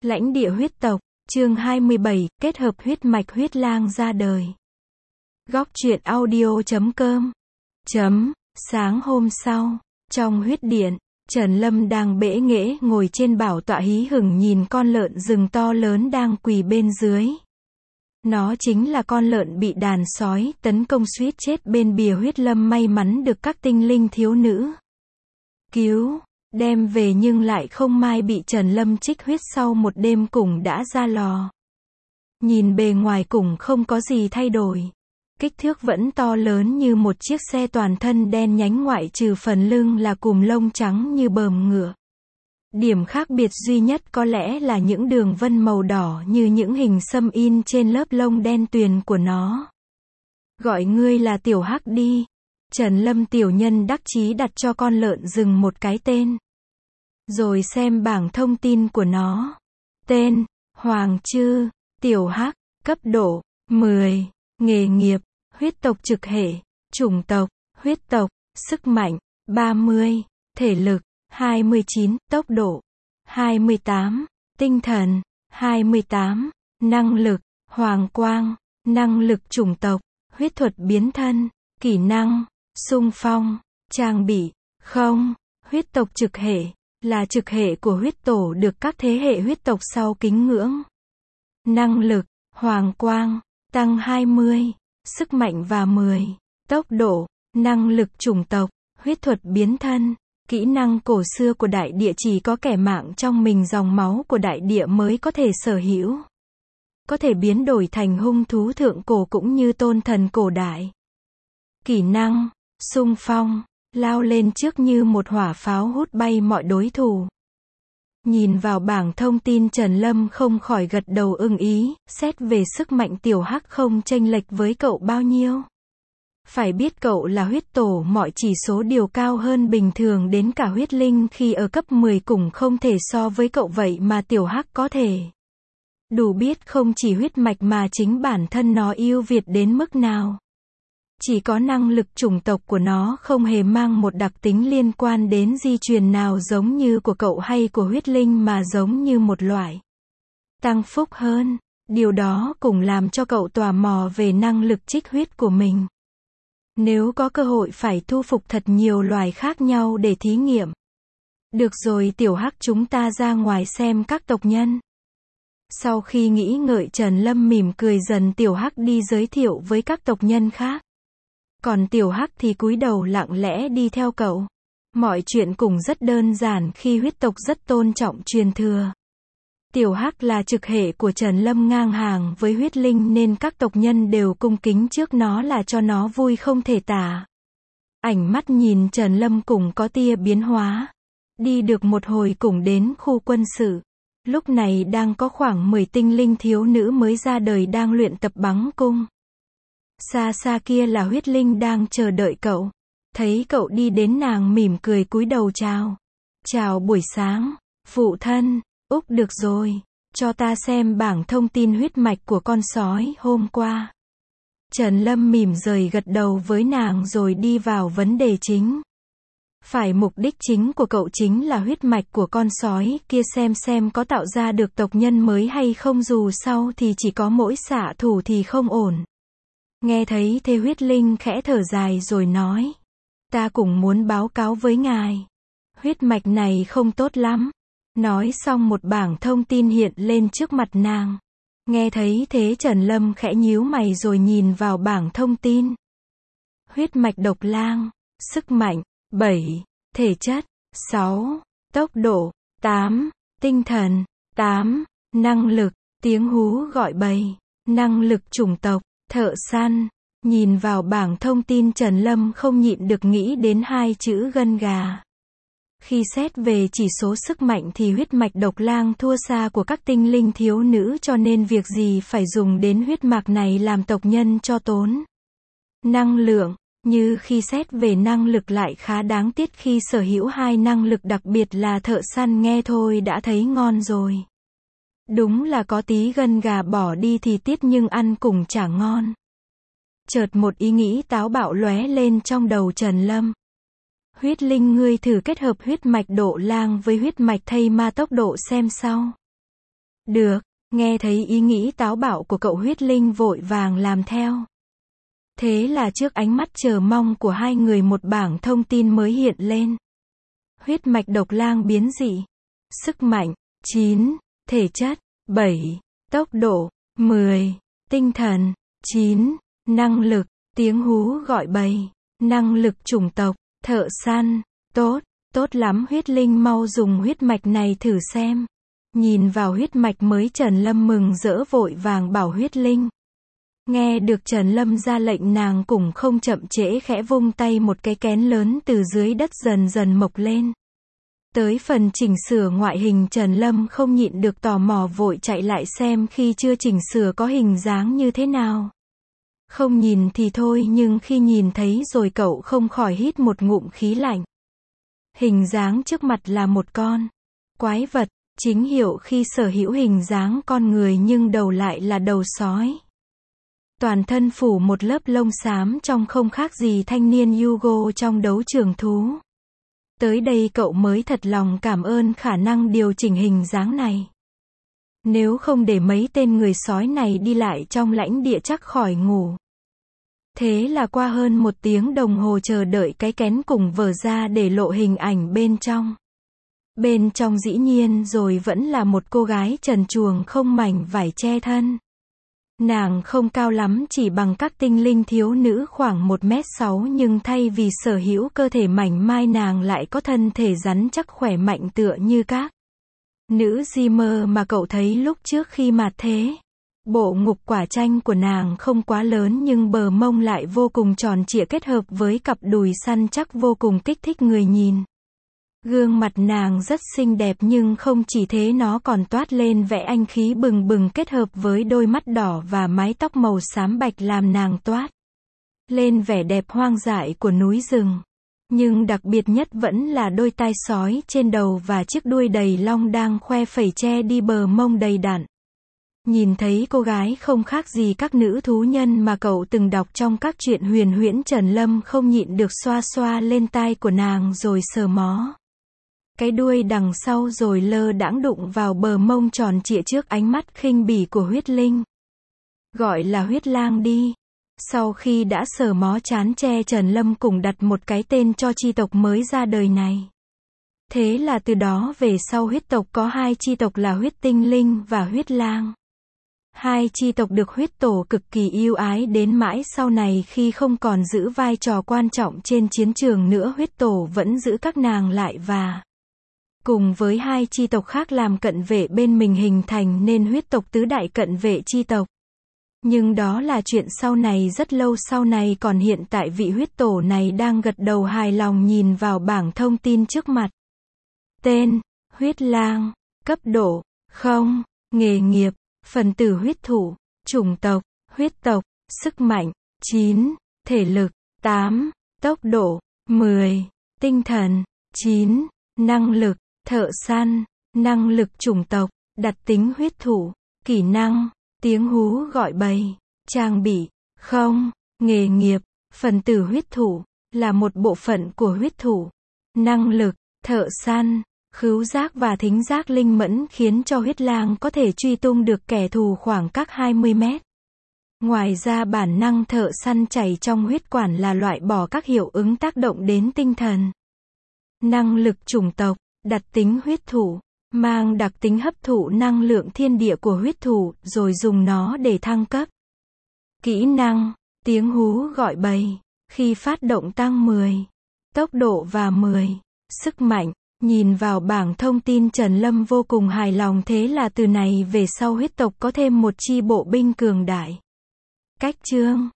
Lãnh địa huyết tộc, chương 27, kết hợp huyết mạch huyết lang ra đời. Góc truyện audio.com. Sáng hôm sau, trong huyết điện, Trần Lâm đang bẽ nghễ ngồi trên bảo tọa hí hửng nhìn con lợn rừng to lớn đang quỳ bên dưới. Nó chính là con lợn bị đàn sói tấn công suýt chết bên bìa huyết lâm, may mắn được các tinh linh thiếu nữ cứu, đem về nhưng lại không may bị Trần Lâm trích huyết sau một đêm cùng đã ra lò. Nhìn bề ngoài cùng không có gì thay đổi. Kích thước vẫn to lớn như một chiếc xe, toàn thân đen nhánh ngoại trừ phần lưng là cùm lông trắng như bờm ngựa. Điểm khác biệt duy nhất có lẽ là những đường vân màu đỏ như những hình xăm in trên lớp lông đen tuyền của nó. Gọi ngươi là Tiểu Hắc đi. Trần Lâm tiểu nhân đắc chí đặt cho con lợn rừng một cái tên. Rồi xem bảng thông tin của nó. Tên, Hoàng Chư, Tiểu Hắc, cấp độ, 10, nghề nghiệp, huyết tộc trực hệ, chủng tộc, huyết tộc, sức mạnh, 30, thể lực, 29, tốc độ, 28, tinh thần, 28, năng lực, hoàng quang, năng lực chủng tộc, huyết thuật biến thân, kỹ năng, xung phong, trang bị, không, huyết tộc trực hệ, là trực hệ của huyết tổ được các thế hệ huyết tộc sau kính ngưỡng. Năng lực, hoàng quang, tăng 20, sức mạnh và 10, tốc độ, năng lực chủng tộc, huyết thuật biến thân, kỹ năng cổ xưa của đại địa chỉ có kẻ mạng trong mình dòng máu của đại địa mới có thể sở hữu. Có thể biến đổi thành hung thú thượng cổ cũng như tôn thần cổ đại. Kỹ năng, xung phong, lao lên trước như một hỏa pháo hút bay mọi đối thủ. Nhìn vào bảng thông tin Trần Lâm không khỏi gật đầu ưng ý, xét về sức mạnh Tiểu Hắc không chênh lệch với cậu bao nhiêu. Phải biết cậu là huyết tổ, mọi chỉ số đều cao hơn bình thường, đến cả huyết linh khi ở cấp 10 cũng không thể so với cậu, vậy mà Tiểu Hắc có thể. Đủ biết không chỉ huyết mạch mà chính bản thân nó ưu việt đến mức nào. Chỉ có năng lực chủng tộc của nó không hề mang một đặc tính liên quan đến di truyền nào giống như của cậu hay của huyết linh, mà giống như một loại tăng phúc hơn. Điều đó cũng làm cho cậu tò mò về năng lực trích huyết của mình. Nếu có cơ hội phải thu phục thật nhiều loài khác nhau để thí nghiệm. Được rồi Tiểu Hắc, chúng ta ra ngoài xem các tộc nhân. Sau khi nghĩ ngợi, Trần Lâm mỉm cười dần Tiểu Hắc đi giới thiệu với các tộc nhân khác. Còn Tiểu Hắc thì cúi đầu lặng lẽ đi theo cậu. Mọi chuyện cũng rất đơn giản khi huyết tộc rất tôn trọng truyền thừa. Tiểu Hắc là trực hệ của Trần Lâm, ngang hàng với huyết linh nên các tộc nhân đều cung kính trước nó, là cho nó vui không thể tả. Ánh mắt nhìn Trần Lâm cũng có tia biến hóa. Đi được một hồi cũng đến khu quân sự. Lúc này đang có khoảng 10 tinh linh thiếu nữ mới ra đời đang luyện tập bắn cung. Xa xa kia là huyết linh đang chờ đợi cậu. Thấy cậu đi đến, nàng mỉm cười cúi đầu chào. Chào buổi sáng, phụ thân. Úc, được rồi, cho ta xem bảng thông tin huyết mạch của con sói hôm qua. Trần Lâm mỉm rời gật đầu với nàng rồi đi vào vấn đề chính. Phải, mục đích chính của cậu chính là huyết mạch của con sói kia, xem có tạo ra được tộc nhân mới hay không, dù sau thì chỉ có mỗi xạ thủ thì không ổn. Nghe thấy thế huyết linh khẽ thở dài rồi nói. Ta cũng muốn báo cáo với ngài. Huyết mạch này không tốt lắm. Nói xong một bảng thông tin hiện lên trước mặt nàng. Nghe thấy thế Trần Lâm khẽ nhíu mày rồi nhìn vào bảng thông tin. Huyết mạch độc lang, sức mạnh, 7, thể chất, 6, tốc độ, 8, tinh thần, 8, năng lực, tiếng hú gọi bầy, năng lực chủng tộc, thợ săn. Nhìn vào bảng thông tin Trần Lâm không nhịn được nghĩ đến hai chữ gân gà. Khi xét về chỉ số sức mạnh thì huyết mạch độc lang thua xa của các tinh linh thiếu nữ, cho nên việc gì phải dùng đến huyết mạch này làm tộc nhân cho tốn năng lượng. Như khi xét về năng lực lại khá đáng tiếc khi sở hữu hai năng lực đặc biệt là thợ săn, nghe thôi đã thấy ngon rồi. Đúng là có tí gân gà bỏ đi thì tiếc nhưng ăn cùng chả ngon. Chợt một ý nghĩ táo bạo lóe lên trong đầu Trần Lâm. Huyết linh, ngươi thử kết hợp huyết mạch độ lang với huyết mạch thây ma tốc độ xem sao. Được, nghe thấy ý nghĩ táo bạo của cậu huyết linh vội vàng làm theo. Thế là trước ánh mắt chờ mong của hai người một bảng thông tin mới hiện lên. Huyết mạch độc lang biến dị. Sức mạnh, 9. Thể chất, 7. Tốc độ, 10. Tinh thần, 9. Năng lực, tiếng hú gọi bầy. Năng lực chủng tộc, thợ săn. Tốt, tốt lắm huyết linh mau dùng huyết mạch này thử xem. Nhìn vào huyết mạch mới Trần Lâm mừng rỡ vội vàng bảo huyết linh. Nghe được Trần Lâm ra lệnh nàng cũng không chậm trễ khẽ vung tay một cái kén lớn từ dưới đất dần dần mọc lên. Tới phần chỉnh sửa ngoại hình Trần Lâm không nhịn được tò mò vội chạy lại xem khi chưa chỉnh sửa có hình dáng như thế nào. Không nhìn thì thôi nhưng khi nhìn thấy rồi cậu không khỏi hít một ngụm khí lạnh. Hình dáng trước mặt là một con quái vật, chính hiệu khi sở hữu hình dáng con người nhưng đầu lại là đầu sói. Toàn thân phủ một lớp lông xám trông không khác gì thanh niên Hugo trong đấu trường thú. Tới đây cậu mới thật lòng cảm ơn khả năng điều chỉnh hình dáng này. Nếu không để mấy tên người sói này đi lại trong lãnh địa chắc khỏi ngủ. Thế là qua hơn 1 tiếng đồng hồ chờ đợi cái kén cùng vở ra để lộ hình ảnh bên trong. Bên trong dĩ nhiên rồi vẫn là một cô gái trần truồng không mảnh vải che thân. Nàng không cao lắm chỉ bằng các tinh linh thiếu nữ khoảng 1m6 nhưng thay vì sở hữu cơ thể mảnh mai nàng lại có thân thể rắn chắc khỏe mạnh tựa như các nữ Dreamer mà cậu thấy lúc trước khi mạt thế. Bộ ngực quả chanh của nàng không quá lớn nhưng bờ mông lại vô cùng tròn trịa kết hợp với cặp đùi săn chắc vô cùng kích thích người nhìn. Gương mặt nàng rất xinh đẹp nhưng không chỉ thế nó còn toát lên vẻ anh khí bừng bừng kết hợp với đôi mắt đỏ và mái tóc màu xám bạch làm nàng toát lên vẻ đẹp hoang dại của núi rừng. Nhưng đặc biệt nhất vẫn là đôi tai sói trên đầu và chiếc đuôi đầy long đang khoe phẩy che đi bờ mông đầy đặn. Nhìn thấy cô gái không khác gì các nữ thú nhân mà cậu từng đọc trong các truyện huyền huyễn Trần Lâm không nhịn được xoa xoa lên tai của nàng rồi sờ mó cái đuôi đằng sau rồi lơ đãng đụng vào bờ mông tròn trịa trước ánh mắt khinh bỉ của huyết linh. Gọi là huyết lang đi. Sau khi đã sờ mó chán che Trần Lâm cùng đặt một cái tên cho chi tộc mới ra đời này. Thế là từ đó về sau huyết tộc có 2 chi tộc là huyết tinh linh và huyết lang. 2 chi tộc được huyết tổ cực kỳ yêu ái đến mãi sau này khi không còn giữ vai trò quan trọng trên chiến trường nữa huyết tổ vẫn giữ các nàng lại và cùng với 2 chi tộc khác làm cận vệ bên mình hình thành nên huyết tộc tứ đại cận vệ chi tộc. Nhưng đó là chuyện sau này rất lâu sau này còn hiện tại vị huyết tổ này đang gật đầu hài lòng nhìn vào bảng thông tin trước mặt. Tên, huyết lang, cấp độ, 0, nghề nghiệp, phần tử huyết thủ, chủng tộc, huyết tộc, sức mạnh, 9, thể lực, 8, tốc độ, 10, tinh thần, 9, năng lực, thợ săn, năng lực chủng tộc, đặc tính huyết thủ, kỹ năng, tiếng hú gọi bầy, trang bị, 0, nghề nghiệp, phần tử huyết thủ, là một bộ phận của huyết thủ, năng lực, thợ săn, khứu giác và thính giác linh mẫn khiến cho huyết lang có thể truy tung được kẻ thù khoảng cách 20 mét. Ngoài ra bản năng thợ săn chảy trong huyết quản là loại bỏ các hiệu ứng tác động đến tinh thần. Năng lực chủng tộc, đặc tính huyết thủ, mang đặc tính hấp thụ năng lượng thiên địa của huyết thủ rồi dùng nó để thăng cấp. Kỹ năng, tiếng hú gọi bầy, khi phát động tăng 10, tốc độ và 10, sức mạnh. Nhìn vào bảng thông tin Trần Lâm vô cùng hài lòng thế là từ này về sau huyết tộc có thêm một chi bộ binh cường đại. Cách chương